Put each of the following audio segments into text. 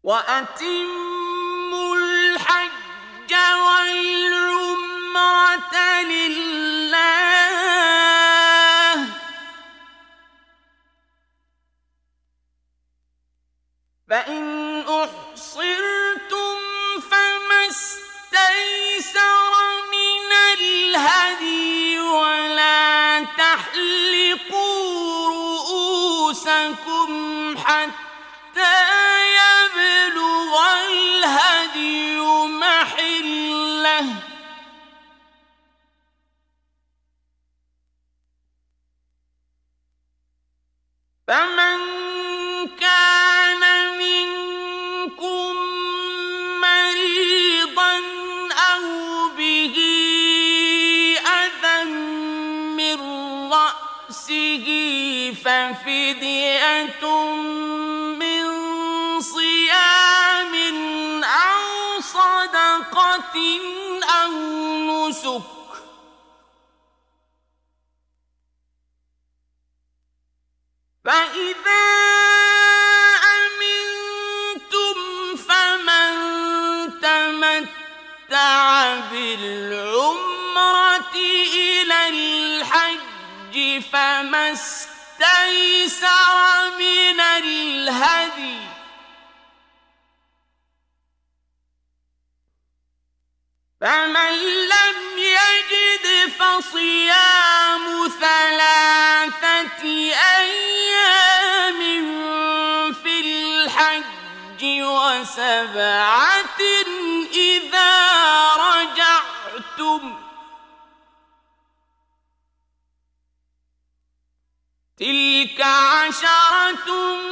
وأتموا الحج والعمرة لله فإن أحصرتم فما استيسر من الهدي ولا تحلقوا رؤوسكم حتى يبلغ الهدي محله فمن كان منكم مريضا أو به أذى من رأسه ففدية من صيام أو صدقة أو نسك فإذا أمنتم فمن تمتع بالعمرة إلى الحج فما استيسر من الهدي فمن لم يجد فصيام 3 أيام في الحج و7 إذا رجعتم تلك 10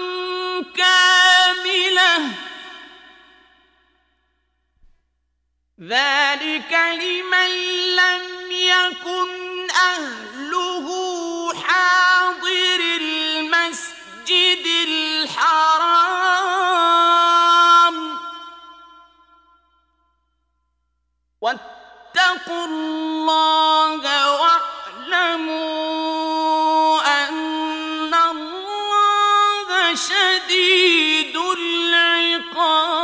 كاملة ذلك لمن لم يكن أهله حاضر المسجد الحرام واتقوا الله واعلموا أن الله شديد العقاب